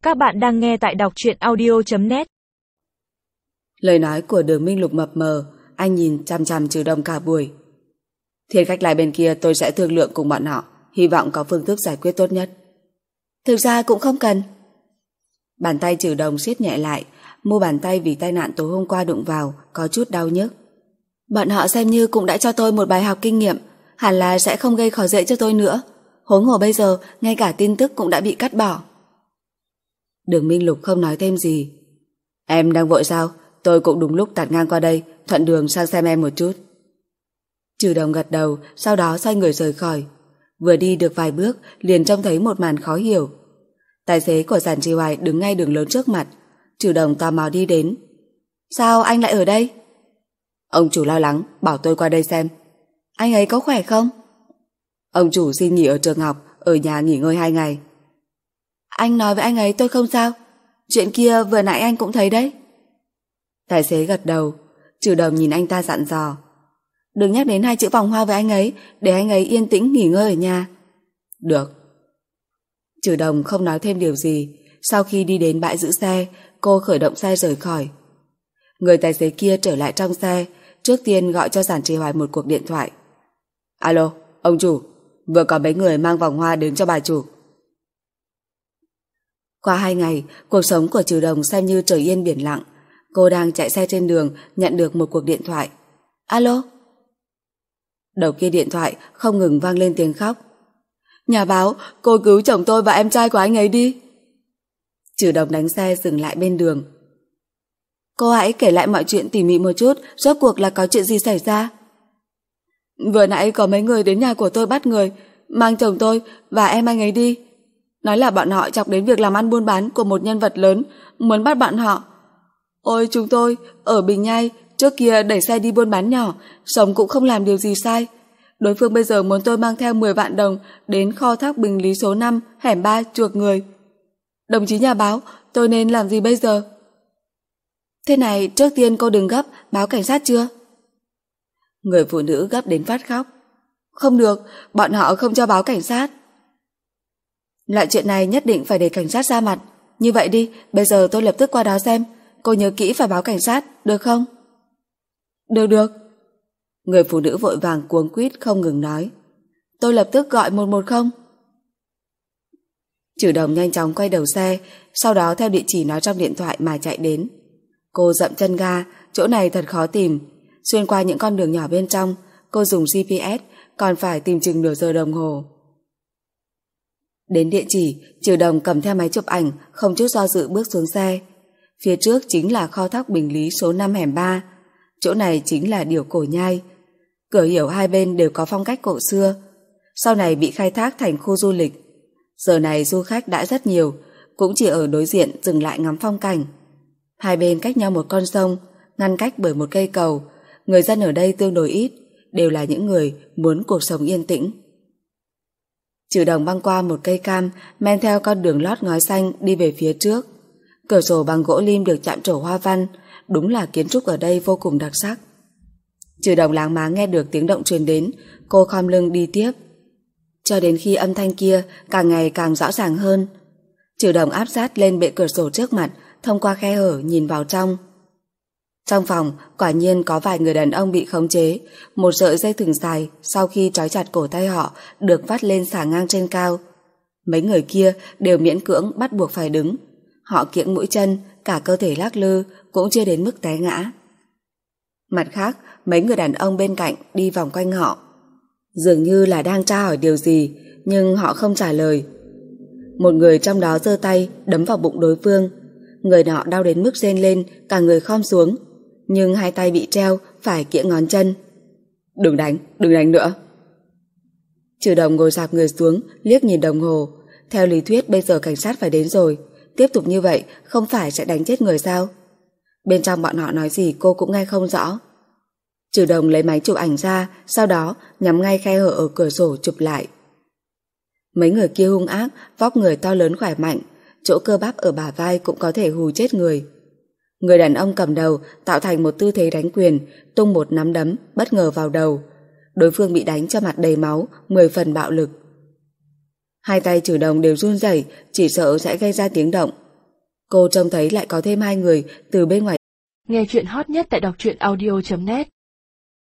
Các bạn đang nghe tại đọc truyện audio.net. Lời nói của Đường Minh Lục mập mờ, anh nhìn chằm chằm Trừ Đồng cả buổi. Thiên khách lại bên kia tôi sẽ thương lượng cùng bọn họ, hy vọng có phương thức giải quyết tốt nhất. Thực ra cũng không cần. Bàn tay Trừ Đồng siết nhẹ lại, mu bàn tay vì tai nạn tối hôm qua đụng vào có chút đau nhức. Bọn họ xem như cũng đã cho tôi một bài học kinh nghiệm, hẳn là sẽ không gây khó dễ cho tôi nữa. Huống hồ bây giờ ngay cả tin tức cũng đã bị cắt bỏ. Đường Minh Lục không nói thêm gì. Em đang vội sao? Tôi cũng đúng lúc tạt ngang qua đây, thuận đường sang xem em một chút. Trừ Đồng gật đầu, sau đó xoay người rời khỏi. Vừa đi được vài bước liền trông thấy một màn khó hiểu. Tài xế của Giản Trì Hoài đứng ngay đường lớn trước mặt. Trừ Đồng tò mò đi đến. Sao anh lại ở đây? Ông chủ lo lắng, bảo tôi qua đây xem. Anh ấy có khỏe không? Ông chủ xin nghỉ ở trường học, ở nhà nghỉ ngơi 2 ngày. Anh nói với anh ấy tôi không sao. Chuyện kia vừa nãy anh cũng thấy đấy. Tài xế gật đầu. Trừ Đồng nhìn anh ta dặn dò. Đừng nhắc đến 2 chữ vòng hoa với anh ấy, để anh ấy yên tĩnh nghỉ ngơi ở nhà. Được. Trừ Đồng không nói thêm điều gì. Sau khi đi đến bãi giữ xe, cô khởi động xe rời khỏi. Người tài xế kia trở lại trong xe, trước tiên gọi cho Giản Trì Hoài một cuộc điện thoại. Alo, ông chủ, vừa có mấy người mang vòng hoa đến cho bà chủ. Qua 2 ngày, cuộc sống của Trừ Đồng xem như trời yên biển lặng. Cô đang chạy xe trên đường, nhận được một cuộc điện thoại. Alo? Đầu kia điện thoại không ngừng vang lên tiếng khóc. Nhà báo, cô cứu chồng tôi và em trai của anh ấy đi. Trừ Đồng đánh xe dừng lại bên đường. Cô hãy kể lại mọi chuyện tỉ mỉ một chút, rốt cuộc là có chuyện gì xảy ra? Vừa nãy có mấy người đến nhà của tôi bắt người, mang chồng tôi và em anh ấy đi. Nói là bọn họ chọc đến việc làm ăn buôn bán của một nhân vật lớn, muốn bắt bọn họ. Ôi chúng tôi, ở Bình Nhai, trước kia đẩy xe đi buôn bán nhỏ, sống cũng không làm điều gì sai. Đối phương bây giờ muốn tôi mang theo 10 vạn đồng đến kho thác Bình Lý số 5, hẻm 3 chuộc người. Đồng chí nhà báo, tôi nên làm gì bây giờ? Thế này, trước tiên cô đừng gấp, báo cảnh sát chưa? Người phụ nữ gấp đến phát khóc. Không được, bọn họ không cho báo cảnh sát. Loại chuyện này nhất định phải để cảnh sát ra mặt. Như vậy đi, bây giờ tôi lập tức qua đó xem. Cô nhớ kỹ phải báo cảnh sát, được không? Được. Người phụ nữ vội vàng cuống quýt không ngừng nói. Tôi lập tức gọi 110. Trừ Đồng nhanh chóng quay đầu xe, sau đó theo địa chỉ nói trong điện thoại mà chạy đến. Cô dậm chân ga, chỗ này thật khó tìm. Xuyên qua những con đường nhỏ bên trong, cô dùng GPS, còn phải tìm chừng nửa giờ đồng hồ. Đến địa chỉ, Trừ Đồng cầm theo máy chụp ảnh, không chút do dự bước xuống xe. Phía trước chính là kho thác Bình Lý số 5 hẻm 3. Chỗ này chính là Điểu Cổ Nhai. Cửa hiểu hai bên đều có phong cách cổ xưa. Sau này bị khai thác thành khu du lịch. Giờ này du khách đã rất nhiều, cũng chỉ ở đối diện dừng lại ngắm phong cảnh. Hai bên cách nhau một con sông, ngăn cách bởi một cây cầu. Người dân ở đây tương đối ít, đều là những người muốn cuộc sống yên tĩnh. Trừ Đồng băng qua một cây cam, men theo con đường lót ngói xanh đi về phía trước. Cửa sổ bằng gỗ lim được chạm trổ hoa văn, đúng là kiến trúc ở đây vô cùng đặc sắc. Trừ Đồng láng má nghe được tiếng động truyền đến, cô khom lưng đi tiếp. Cho đến khi âm thanh kia càng ngày càng rõ ràng hơn. Trừ Đồng áp sát lên bệ cửa sổ trước mặt, thông qua khe hở nhìn vào trong. Trong phòng, quả nhiên có vài người đàn ông bị khống chế, một sợi dây thừng dài sau khi trói chặt cổ tay họ được vắt lên xà ngang trên cao. Mấy người kia đều miễn cưỡng bắt buộc phải đứng. Họ kiễng mũi chân, cả cơ thể lắc lư, cũng chưa đến mức té ngã. Mặt khác, mấy người đàn ông bên cạnh đi vòng quanh họ. Dường như là đang tra hỏi điều gì, nhưng họ không trả lời. Một người trong đó giơ tay đấm vào bụng đối phương. Người nọ đau đến mức rên lên, cả người khom xuống. Nhưng hai tay bị treo, phải kiễng ngón chân. Đừng đánh nữa. Trừ Đồng ngồi rạp người xuống, liếc nhìn đồng hồ. Theo lý thuyết bây giờ cảnh sát phải đến rồi. Tiếp tục như vậy không phải sẽ đánh chết người sao? Bên trong bọn họ nói gì cô cũng nghe không rõ. Trừ Đồng lấy máy chụp ảnh ra, sau đó nhắm ngay khe hở ở cửa sổ chụp lại. Mấy người kia hung ác, vóc người to lớn khỏe mạnh, chỗ cơ bắp ở bả vai cũng có thể hù chết người. Người đàn ông cầm đầu tạo thành một tư thế đánh quyền, tung một nắm đấm bất ngờ vào đầu. Đối phương bị đánh cho mặt đầy máu, 10 phần bạo lực. Hai tay Trừ Đồng đều run rẩy, chỉ sợ sẽ gây ra tiếng động. Cô trông thấy lại có thêm hai người từ bên ngoài. Nghe chuyện hot nhất tại đọc truyện audio.net